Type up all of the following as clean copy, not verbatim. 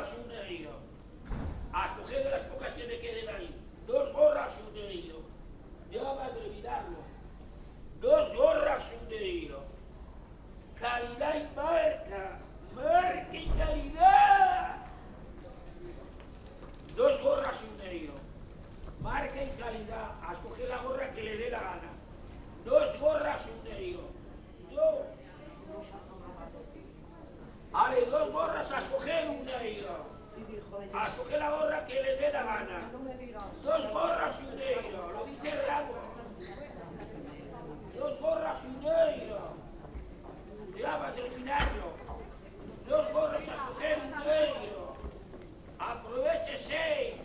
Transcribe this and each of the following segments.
gorras y un negro. A escoger de las pocas que me queden ahí. 2 gorras y un negro. Ya va a terminarlo. 2 gorras y un negro. Calidad y marca. Marca y calidad. 2 gorras y un negro. Marca y calidad. A escoger la gorra que le dé la gana. 2 gorras y un negro. 2. Vale, 2 gorras a escoger un negro. A escoger la gorra que le dé la gana. 2 gorras y un negro. Lo dice Ramos. 2 gorras y un negro. Ya va a terminarlo. 2 gorras a escoger un negro. Aprovechese.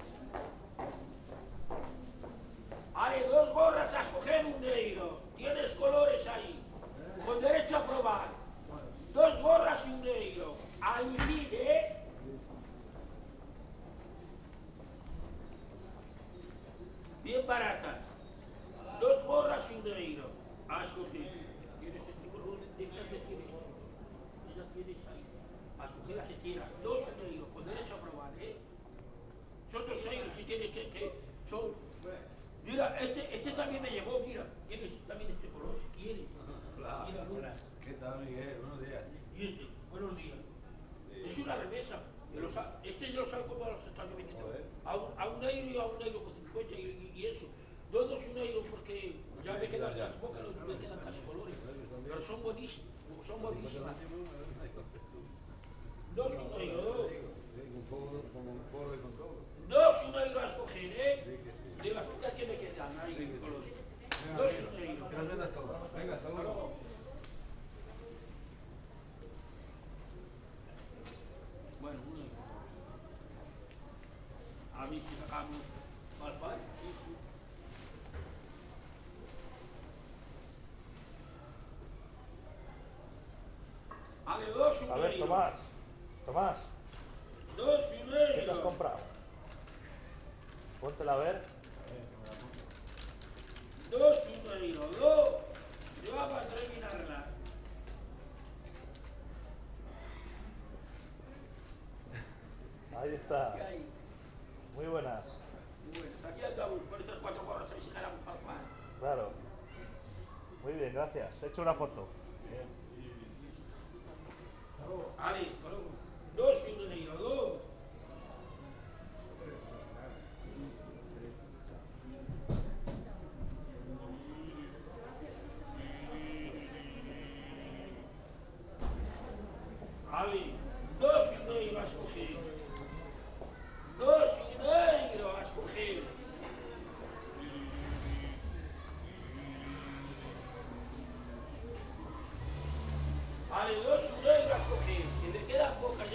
Vale, 2 gorras a escoger un negro. Tienes colores ahí. Con derecho a probar. 2 gorras y un negro. A elegir, ¿eh? Bien baratas. 2 gorras y un negro. A escoger. Tienes este color, estas que tienes. Ella tienes ahí. A escoger las que quieras. 2 y un negro. Con derecho a probar, ¿eh? Son 2 euros si tienes que son. Mira, este también me llegó, mira. Tienes también este color si quieres. Claro. Mira, ¿Qué tal, Miguel? Buenos días. y este, buenos días. Es una remesa. Este yo lo sabe cómo los están vendiendo. A un euro y a un euro con 50 y eso. 2 y un euro porque ya me quedan casi pocas, me quedan casi colores. Pero son buenísimos, son buenísimas. 2 y un euro. Como un porro y con todo. 2 y un euro a escoger, ¿eh? De las pocas que me quedan ahí en colores. 2 y un euro. Que las vendas todas. Venga, hasta luego. Bueno, un euro. A ver si sacamos más par. Vale, 2 y un A euro. ver, Tomás, 2 y un ¿qué te has euro. comprado? Póntela a ver. 2 y un euro. 2. Ya va a terminarla. Ahí está. ¿Qué hay? Muy buenas. Bueno, aquí acabo. Por estas 4 gorras ahí se ganamos para pan. Claro. Muy bien, gracias. He hecho una foto. Vale, 2 y un euro. 2. Vale, 2 y un euro a escoger. 2 y un euro a escoger. Vale, 2 y un euro a escoger. Que me quedan pocas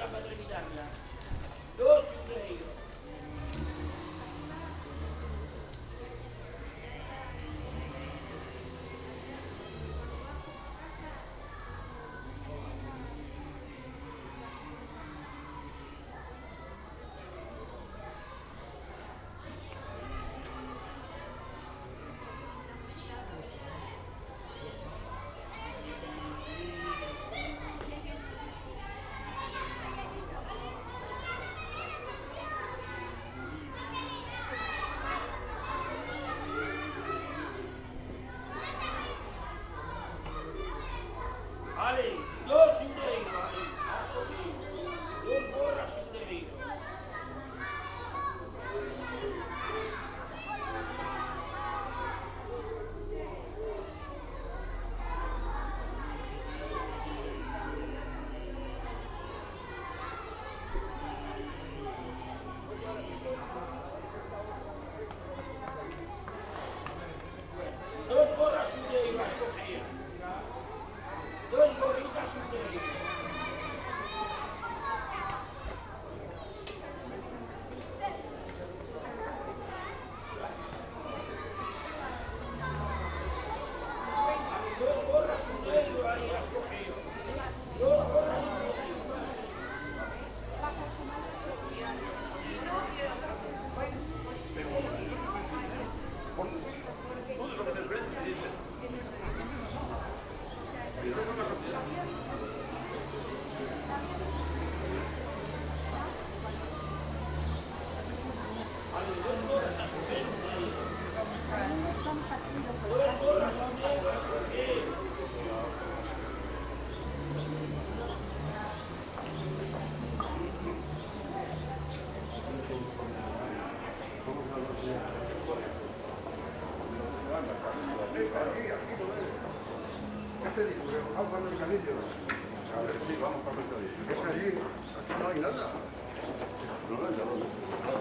Alfa del Canillo. A ver si vamos para Pesadilla. Es allí, aquí no hay nada. No, no, ya lo ves.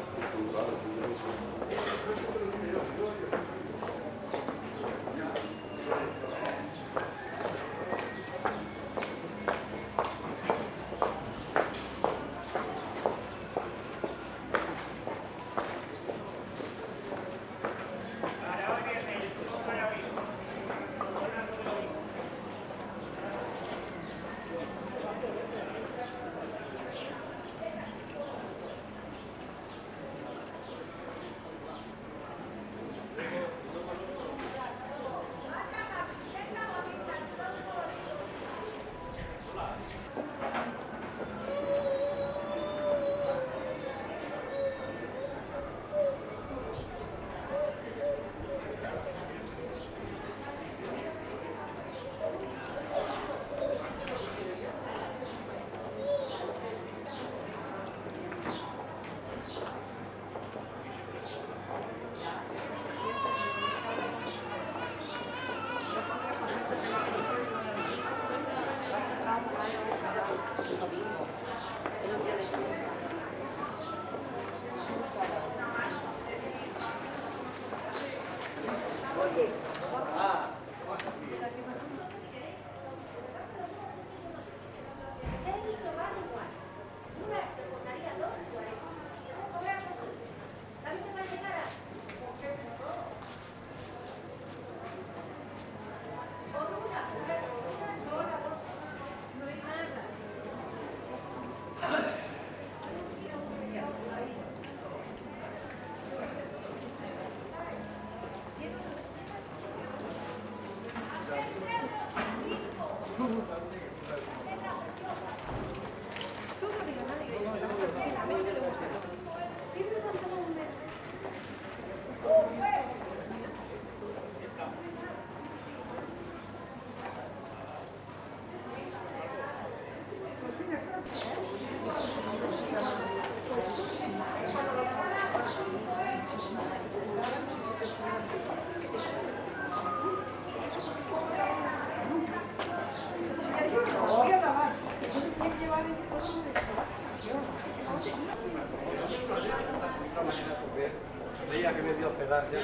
Veía que me dio pegar ya.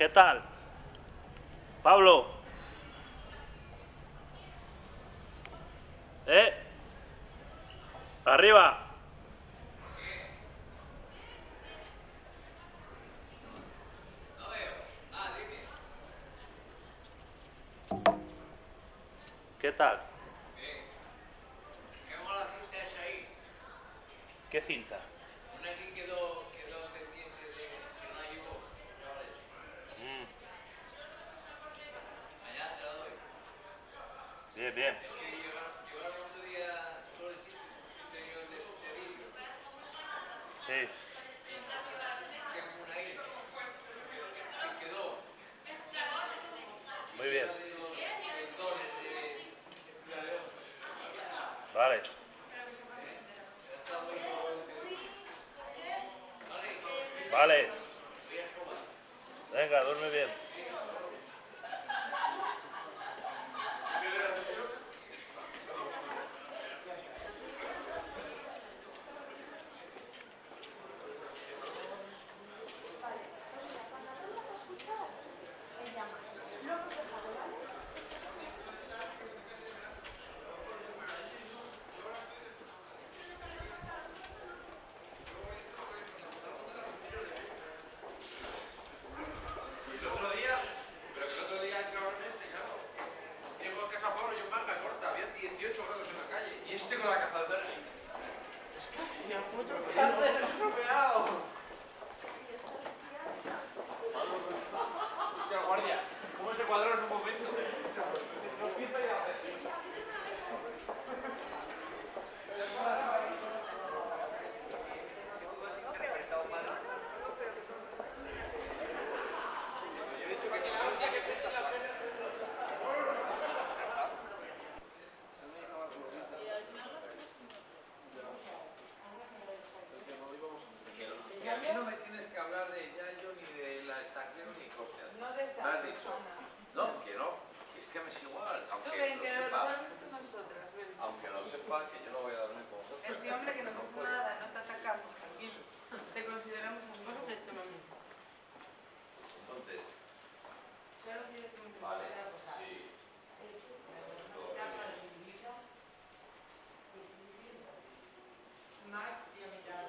¿Qué tal? Pablo. Arriba. ¿Qué tal? ¿Qué mola cinta esa ahí? ¿Qué cinta? Una que quedó pendiente de que no hay voz, chavales. Allá te la doy. Bien, bien. Que llevaron otro día sobre el sitio interior de vídeo. Sí. Que es una ahí. Que quedó. Muy bien. El dones de León. Vale. Vale. Venga, duerme bien. Pero que el otro día entraban claro. Llego a casa Pablo, yo en manga corta, había 18 grados en la calle. Y este con la cazadora ahí. ¡Ni a puto cáncer estropeado! Hostia, guardia, ¿cómo se cuadró en un momento? Que a mí no me tienes que hablar de Yayo, ni de la estanquero, ni costias. No de esta ¿Me has dicho? persona. No, que no. Es que me es igual. Tú Aunque ven lo que sepa. duermes con nosotras, ven. Aunque lo sepa, que yo no voy a dormir con vosotros. Ese hombre que no pasa nada, no te atacamos, tranquilo. Te consideramos amigos de tu mamá. Entonces, Solo quiero que me vale, una cosa. sí. Es la casa de su vida. Marc y a mi lado.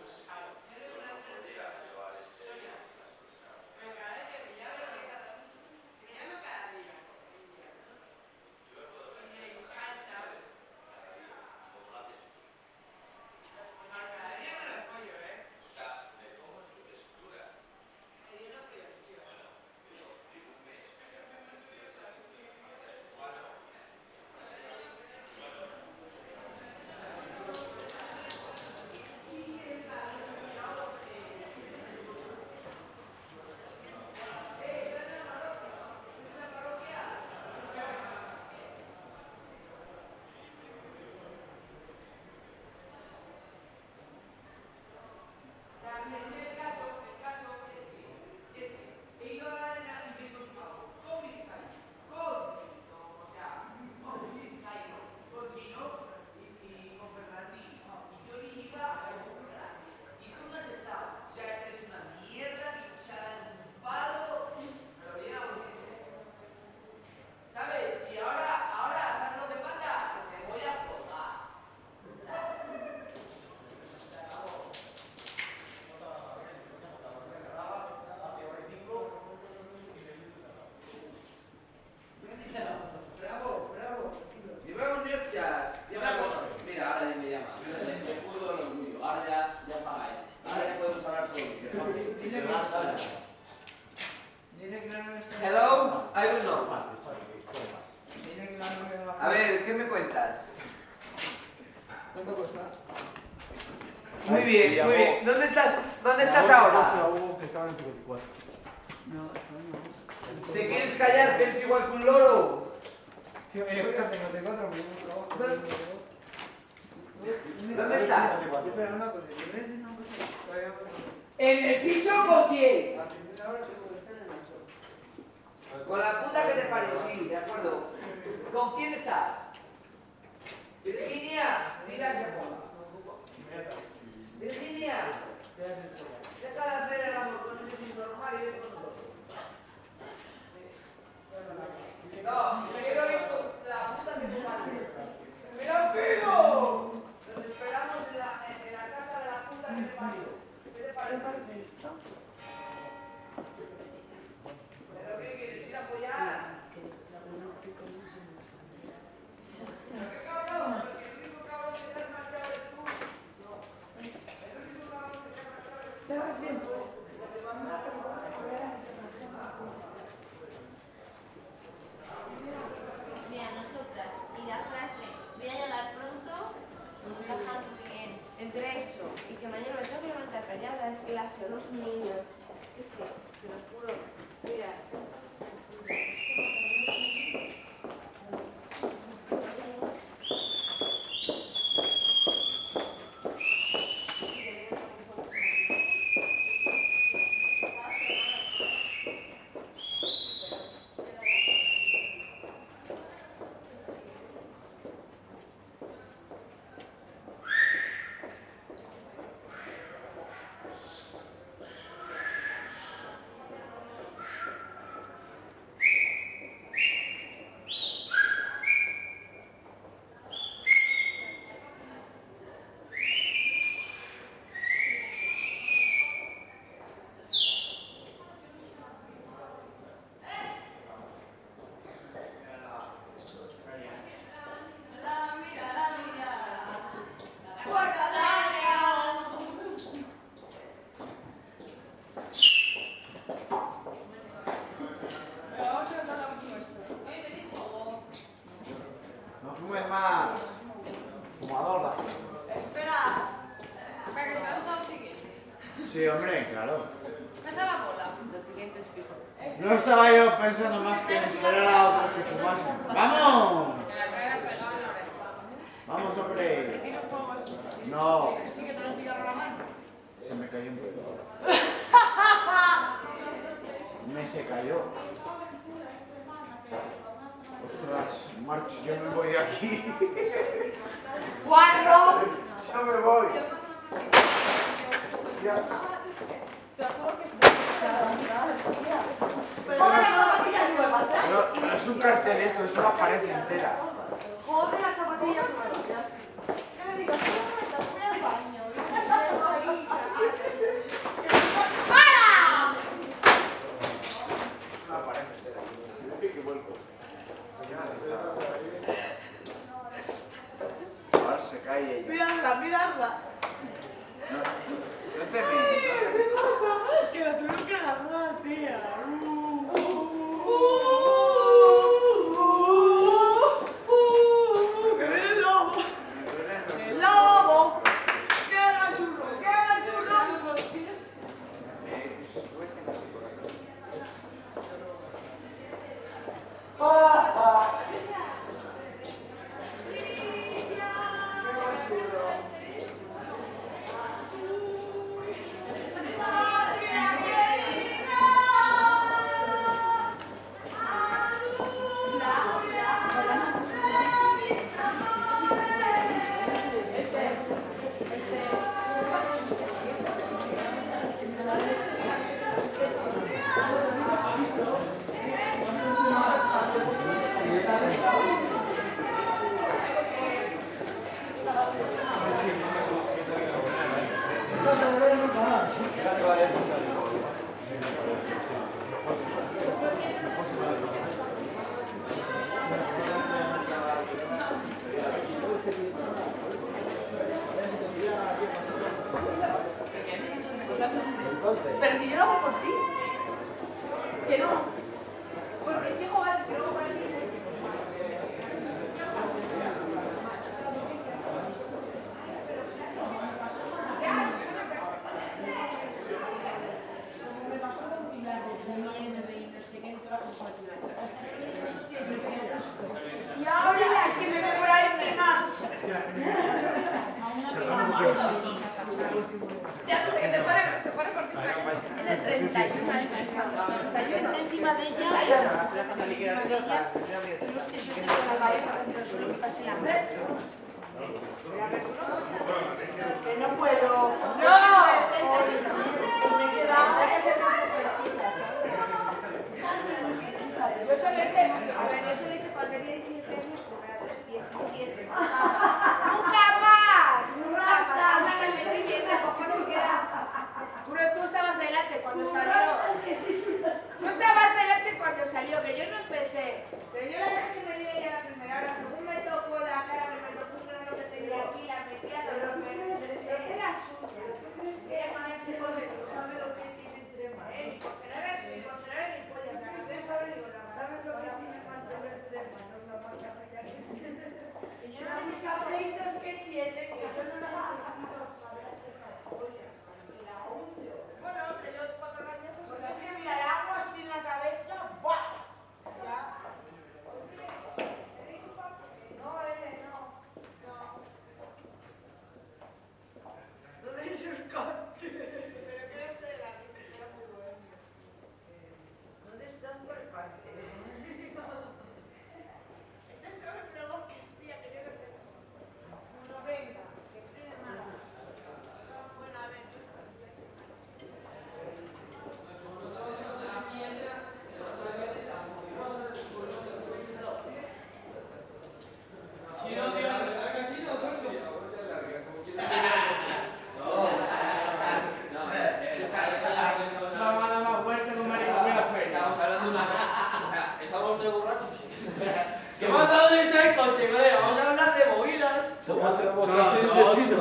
Hello, I don't know. A ver, ¿qué me cuentas? ¿Cuánto cuesta? Muy bien, muy bien. ¿Dónde estás ahora? Que estaban en 54. ¿Te quieres callar que eres igual que un loro? Yo tengo 54, me llevo trabajo. ¿Dónde estás? Espera, una cosa. ¿Yo voy a decir una cosa? ¿En el piso con quién? A primera hora tengo que estar en el sol. Con la puta que te parió, sí, de acuerdo. ¿Con quién estás? Virginia, mira que ponga. Virginia, deja de hacer el amor con ese normal y ven con nosotros. No, quiero ir con la puta de tu madre. ¡Mira, Fido! Nos esperamos en la casa de la puta que te parió. ¿Qué te parece esto? ¿Pero qué quieres? ¿Ir a apoyar? ¿Pero qué cabrón? Porque el único cabrón que te has marchado eres tú. No. El único cabrón que te has marchado eres tú. Está recién puesto. Mira, nosotras y la frase voy a llegar pronto encajan muy bien. Entre eso y que mañana me tengo que levantar para ir a dar clase a los niños. Es que, te lo juro, mira. No fumes más. Fumadora. Espera, para que estamos a los siguientes. Sí, hombre, claro. Pesa la bola. Los siguientes fijo. No estaba yo pensando más que en esperar a otros que fumasen. ¡Vamos! Que la cara pegado en la oreja. ¡Vamos, hombre! ¿Tiene fuego así? No, ¿Sí que te lo cigarro a la mano? se me cayó un pedo. Se cayó. Ostras, marcho, yo me voy de aquí. ¡Cuatro! Yo me voy. Ya. Te juro que ¡joder, las zapatillas nuevas, eh! No es un cartel esto, eso aparece entera. ¡Joder, las zapatillas nuevas! ¿Qué le digo? Voy al baño. ¡Para! No aparece entera. Que vuelvo. Ahora se cae ella. Miradla, miradla. No te metas. Se mata. Que la tuvieron que agarrar, tía. ¡El lobo! ¡El lobo! ¡Queda el churro! ¡Queda el churro! Pero si yo lo hago por ti. Que no. Porque es que jugar, que no jugar el tiempo. Y ahora es que me voy por ahí encima. Ya sé que te pare porque tiene 31 años. Estáis encima de ella. Y los que se con la cabeza contra el suelo que pase la red. Que no puedo. ¡No! Me queda. Yo solo sé que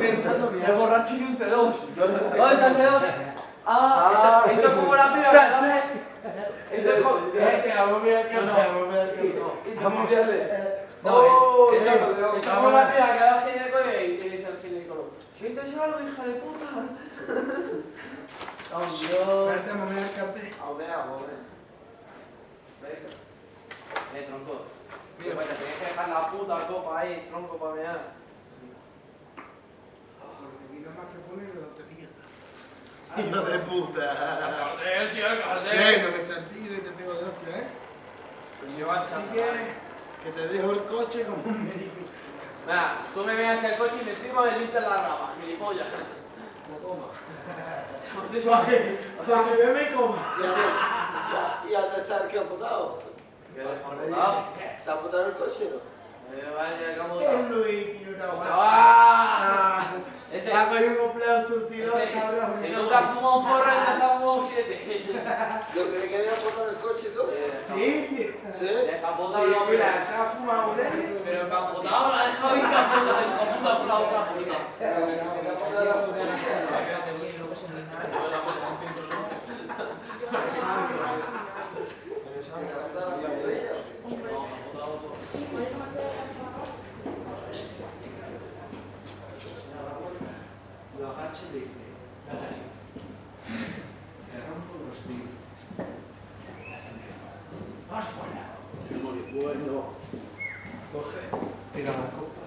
pensando bien. El borracho y un C2. ¿Dónde ¿Dónde está el C2? Ah, esto es como la piba. Esto es como... No, esto es como la piba que va al ginecólogo y dice al ginecólogo: ¿sientes algo, hija de puta? ¡Oh, Dios! Vete a mover el cartel. Venga. Tronco. Mira, pues te tienes que dejar la puta copa ahí, tronco, para mear. Porque aquí nada más que pone la lotería. Hijo de puta. El cartel, tío, el cartel. No me sentí y te pego de hostia, ¿eh? Pues yo va Así que te dejo el coche como un médico. Mira, tú me veas el coche y encima me limpias la rama, gilipollas. Para que yo me coma. ¿Y a dónde está el que ha botado? ¿Qué has ¿Se ha botado el coche, no? Vaya, ¿cómo Es Luis, tío, una guapa. ¡Ah! Hago un complejo surtidor, cabrón. Si nunca has fumado un porro, nunca has fumado un 7. ¿Yo creí que había botado el coche y todo? Sí, tío. ¿Sí? Descapotado, Sí, no, mira, se ha fumado un pero capotado la ha dejado bien capotado, el puta por la otra puerta. Lo agacha y le dice: te rompo los dientes. ¡Vas fuera! Bueno, coge, tira la copa.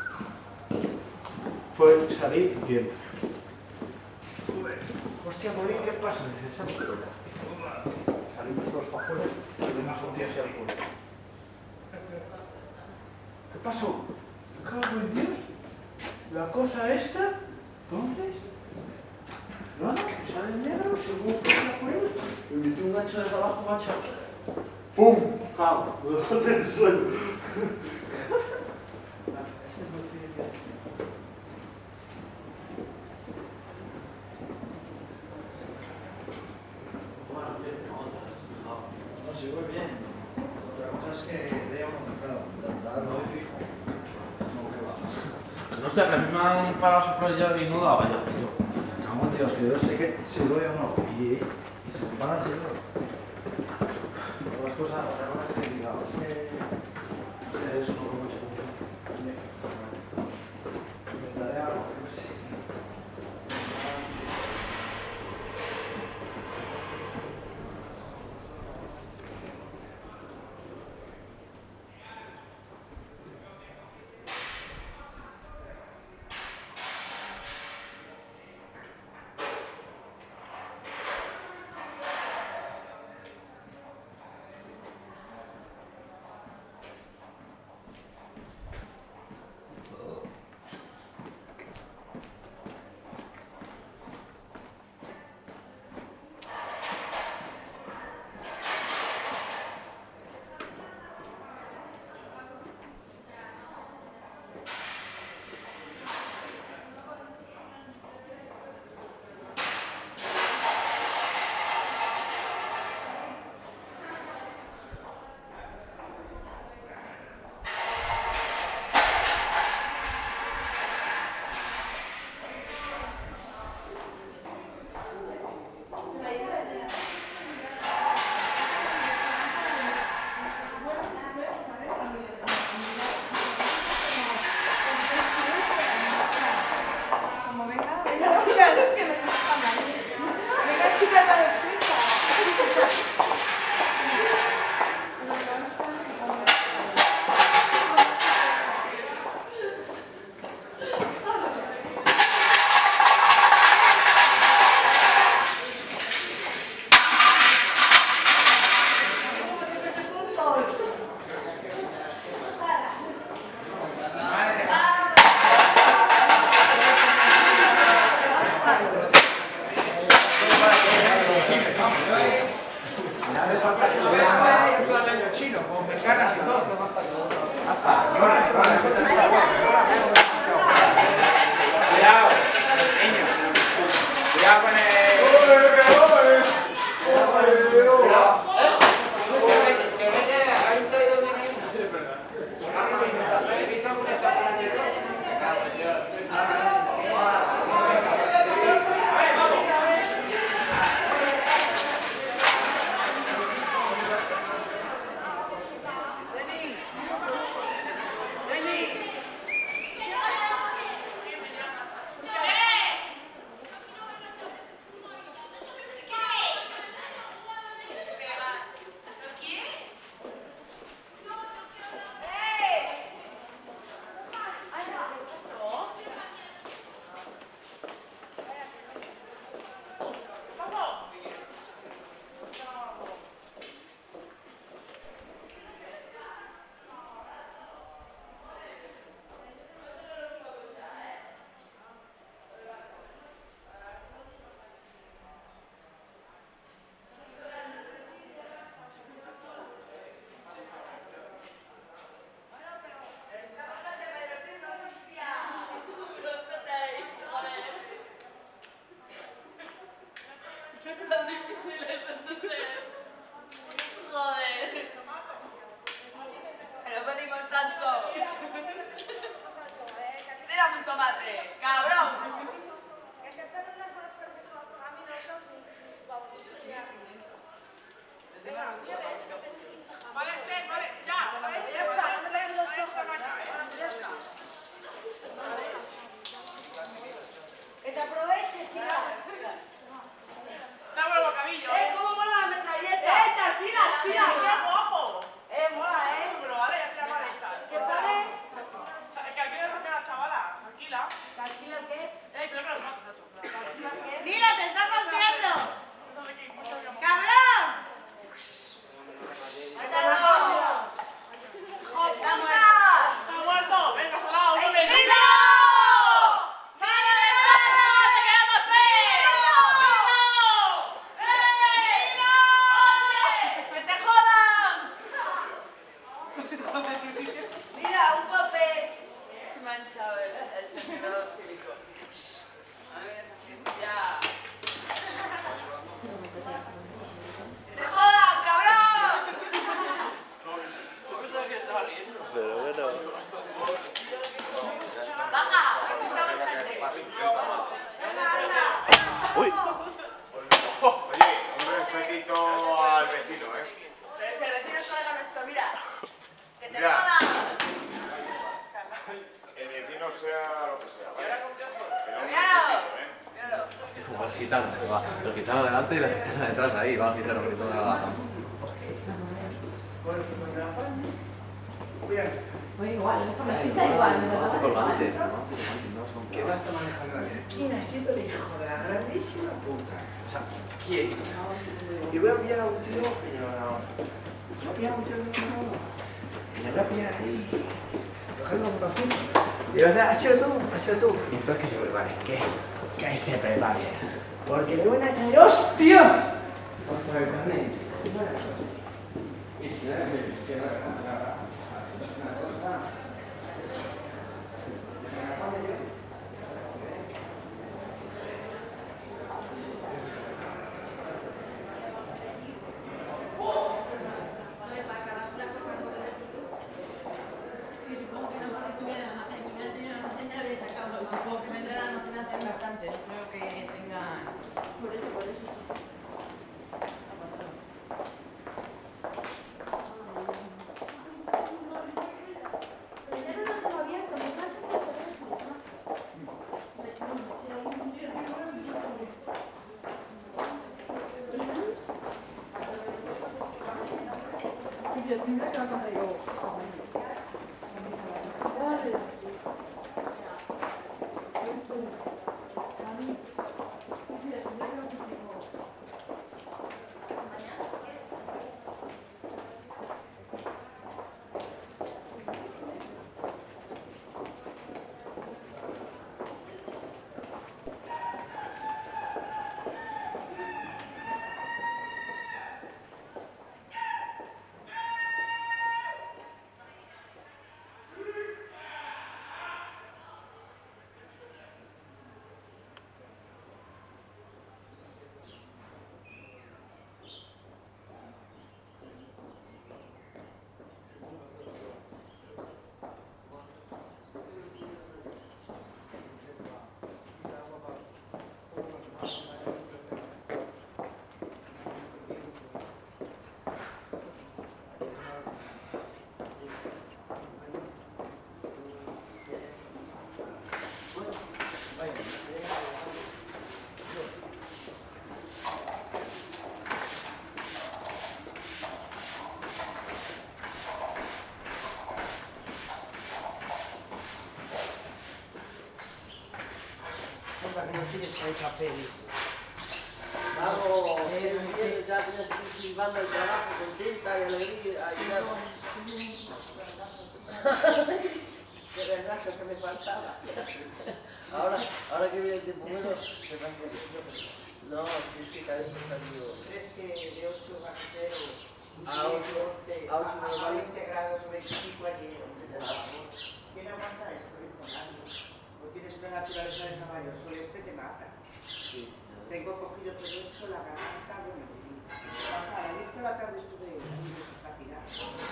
Fue salir bien. Hostia, Morín, ¿qué pasa? Salimos todos para afuera y vemos a un tío hacia el culo. ¿Qué pasó? ¿Me cago en Dios? ¿La cosa esta? Entonces, nada, sale el negro, según fue la por él, me metió un gancho desde abajo, macho. ¡Pum! ¡Cago! Me dejó en el suelo. Este no tiene que... Bueno, bien, no, sí, voy bien. Otra cosa es que dé uno mercado. Darlo de fijo. No, hostia, que a mí me han parado sobre el yard y no daba ya, tío. Cago, tío, es que yo sé que si doy o no. Y se me paran si doy. Otra cosa es que diga, es que eso no lo he hecho mucho. Inventaré algo, yo qué sé. Está buen bocadillo. ¿Cómo mola la metralleta? Tiras, qué guapo. Mola, Pero vale, ya te vale. ¿Qué pone? Que aquí no la chavala. Tranquila. ¿Tranquila qué? Pero que los matos, Nacho. ¿Tranquila qué? ¡Mira, te estamos viendo! ¡Cabrón! ¡Mátalo! ¡Está muerto! ¡Está muerto! ¡Venga, salado! ¡No me ¡Nilo! ¡Que te jodan! Mira, un papel. Se me ha hinchado el centro cívico. A ver, es así, es ya. ¡Te jodan, cabrón! Pero bueno. Baja, aquí estamos gente. Uy. Oye, un respetito al vecino, ¿eh? Pero si el vecino es colega nuestro, mira. ¡Que te Mira. jodan! El vecino sea lo que sea, ¿vale? Pero un Míralo. respetito, ¿eh? Míralo. Los gitanos, que va. Los gitanos delante y la gitana detrás ahí. Va el gitano gritando abajo. Pues igual, esto me escucha igual, me lo tomas igual. ¿Qué va a estar manejando la vida? ¿Quién ha sido el hijo de la grandísima puta? O sea, ¿quién? Y voy a pillar a un tío que lleva una hora. Voy a pillar a un tío que lleva una hora. Y le voy a pillar ahí. Cogerlo un ratito. Y le voy a decir, hazlo tú. Y entonces que se prepare. Que se prepare. Porque le van a caer hostias. Hasta el carnet. Y si no es el que Supongo que vendrán a financiar bastante, no creo que tengan... Por eso. Que no tienes ahí papel. Vamos, ya tienes que ir silbando el trabajo, contenta y alegría. Qué relajo que me faltaba. Ahora que viene el tiempo bueno, me parece que no, si es que cada vez está vivo. ¿Crees que de 8 va a ser a 20 grados 25 allí? ¿Quién aguanta esto? No tienes una naturaleza de caballo, solo este te mata. Sí. Tengo cogido todo esto, la garganta, bueno, en fin. Ayer toda la tarde estuve muy desafatigada.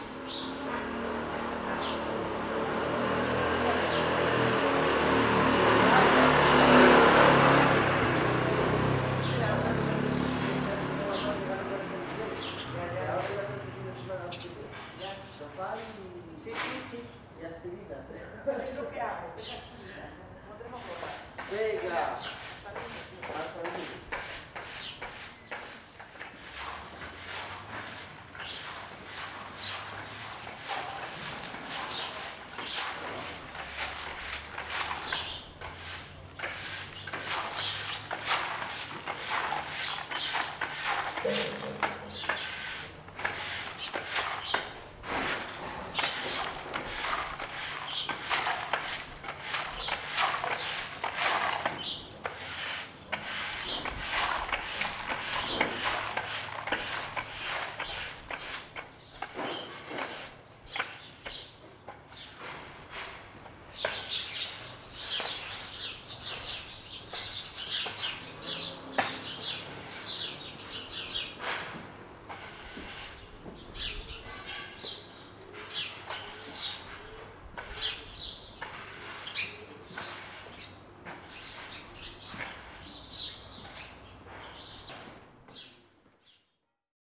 Sí. Y aspirinas. Es lo que hago, es aspirina. No tenemos ropa. Venga. Hasta luego.